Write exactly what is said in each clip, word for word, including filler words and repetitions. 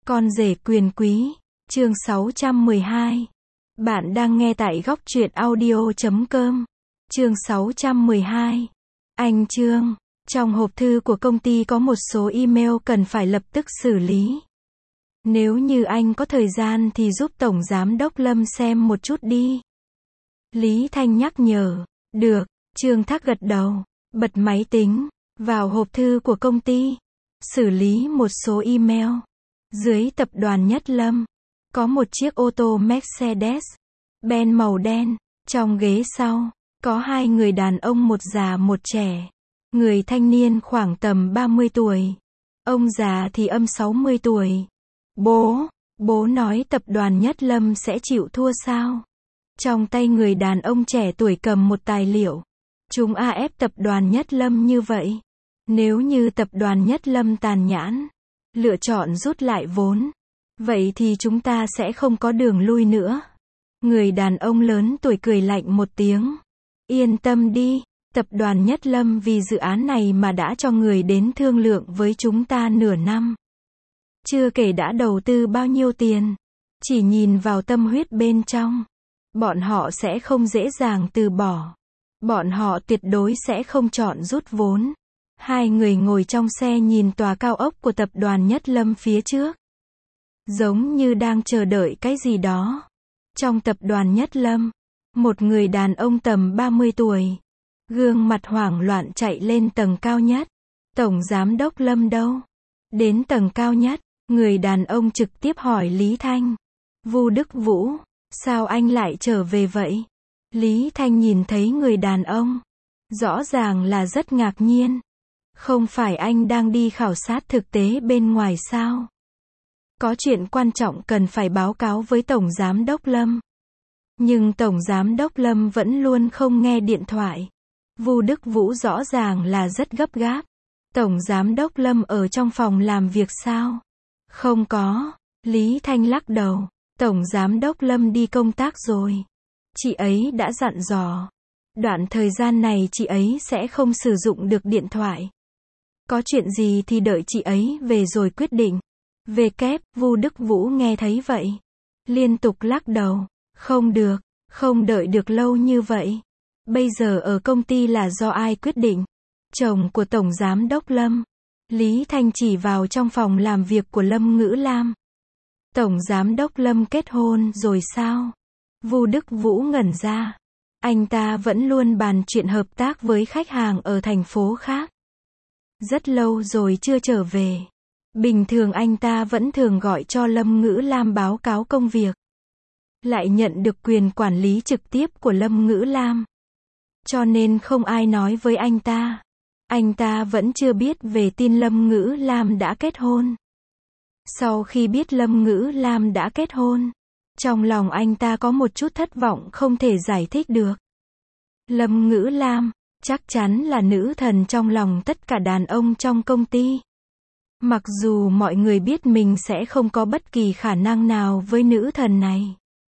Con rể quyền quý, chương sáu trăm mười hai. Bạn đang nghe tại góc truyện audio chấm com. Chương sáu trăm mười hai. Anh Trương, trong hộp thư của công ty có một số email cần phải lập tức xử lý. Nếu như anh có thời gian thì giúp Tổng Giám đốc Lâm xem một chút đi. Lý Thanh nhắc nhở. Được, Trương Thác gật đầu, bật máy tính, vào hộp thư của công ty, xử lý một số email. Dưới tập đoàn Nhất Lâm, có một chiếc ô tô Mercedes-Benz màu đen, trong ghế sau, có hai người đàn ông một già một trẻ. Người thanh niên khoảng tầm ba mươi tuổi, ông già thì âm sáu mươi tuổi. Bố, bố nói tập đoàn Nhất Lâm sẽ chịu thua sao? Trong tay người đàn ông trẻ tuổi cầm một tài liệu. Chúng a ép tập đoàn Nhất Lâm như vậy. Nếu như tập đoàn Nhất Lâm tàn nhẫn, lựa chọn rút lại vốn, vậy thì chúng ta sẽ không có đường lui nữa. Người đàn ông lớn tuổi cười lạnh một tiếng. Yên tâm đi, tập đoàn Nhất Lâm vì dự án này mà đã cho người đến thương lượng với chúng ta nửa năm. Chưa kể đã đầu tư bao nhiêu tiền. Chỉ nhìn vào tâm huyết bên trong, bọn họ sẽ không dễ dàng từ bỏ. Bọn họ tuyệt đối sẽ không chọn rút vốn. Hai người ngồi trong xe nhìn tòa cao ốc của tập đoàn Nhất Lâm phía trước. Giống như đang chờ đợi cái gì đó. Trong tập đoàn Nhất Lâm, một người đàn ông tầm ba mươi tuổi, gương mặt hoảng loạn chạy lên tầng cao nhất. Tổng Giám đốc Lâm đâu? Đến tầng cao nhất, người đàn ông trực tiếp hỏi Lý Thanh. Vu Đức Vũ, sao anh lại trở về vậy? Lý Thanh nhìn thấy người đàn ông, rõ ràng là rất ngạc nhiên. Không phải anh đang đi khảo sát thực tế bên ngoài sao? Có chuyện quan trọng cần phải báo cáo với Tổng Giám đốc Lâm. Nhưng Tổng Giám đốc Lâm vẫn luôn không nghe điện thoại. Vu Đức Vũ rõ ràng là rất gấp gáp. Tổng Giám đốc Lâm ở trong phòng làm việc sao? Không có. Lý Thanh lắc đầu. Tổng Giám đốc Lâm đi công tác rồi. Chị ấy đã dặn dò. Đoạn thời gian này chị ấy sẽ không sử dụng được điện thoại. Có chuyện gì thì đợi chị ấy về rồi quyết định. Về kép, Vu Đức Vũ nghe thấy vậy, liên tục lắc đầu. Không được, không đợi được lâu như vậy. Bây giờ ở công ty là do ai quyết định? Chồng của Tổng Giám đốc Lâm. Lý Thanh chỉ vào trong phòng làm việc của Lâm Ngữ Lam. Tổng Giám đốc Lâm kết hôn rồi sao? Vu Đức Vũ ngẩn ra. Anh ta vẫn luôn bàn chuyện hợp tác với khách hàng ở thành phố khác. Rất lâu rồi chưa trở về. Bình thường anh ta vẫn thường gọi cho Lâm Ngữ Lam báo cáo công việc. Lại nhận được quyền quản lý trực tiếp của Lâm Ngữ Lam. Cho nên không ai nói với anh ta. Anh ta vẫn chưa biết về tin Lâm Ngữ Lam đã kết hôn. Sau khi biết Lâm Ngữ Lam đã kết hôn, trong lòng anh ta có một chút thất vọng không thể giải thích được. Lâm Ngữ Lam, chắc chắn là nữ thần trong lòng tất cả đàn ông trong công ty. Mặc dù mọi người biết mình sẽ không có bất kỳ khả năng nào với nữ thần này.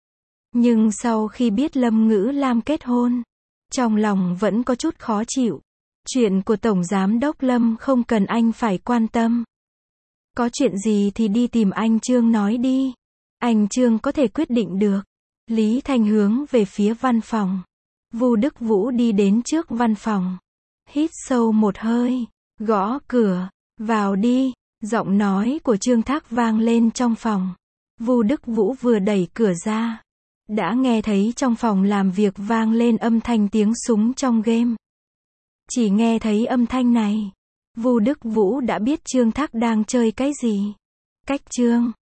Nhưng sau khi biết Lâm Ngữ Lam kết hôn, trong lòng vẫn có chút khó chịu. Chuyện của Tổng Giám đốc Lâm không cần anh phải quan tâm. Có chuyện gì thì đi tìm anh Trương nói đi. Anh Trương có thể quyết định được. Lý Thanh hướng về phía văn phòng. Vu Đức Vũ đi đến trước văn phòng. Hít sâu một hơi, gõ cửa. Vào đi. Giọng nói của Trương Thác vang lên trong phòng. Vu Đức Vũ vừa đẩy cửa ra, đã nghe thấy trong phòng làm việc vang lên âm thanh tiếng súng trong game. Chỉ nghe thấy âm thanh này, Vu Đức Vũ đã biết Trương Thác đang chơi cái gì. Cách Trương